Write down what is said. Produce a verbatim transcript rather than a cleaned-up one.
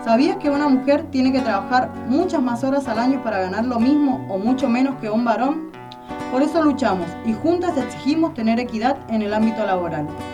¿Sabías que una mujer tiene que trabajar muchas más horas al año para ganar lo mismo o mucho menos que un varón? Por eso luchamos y juntas exigimos tener equidad en el ámbito laboral.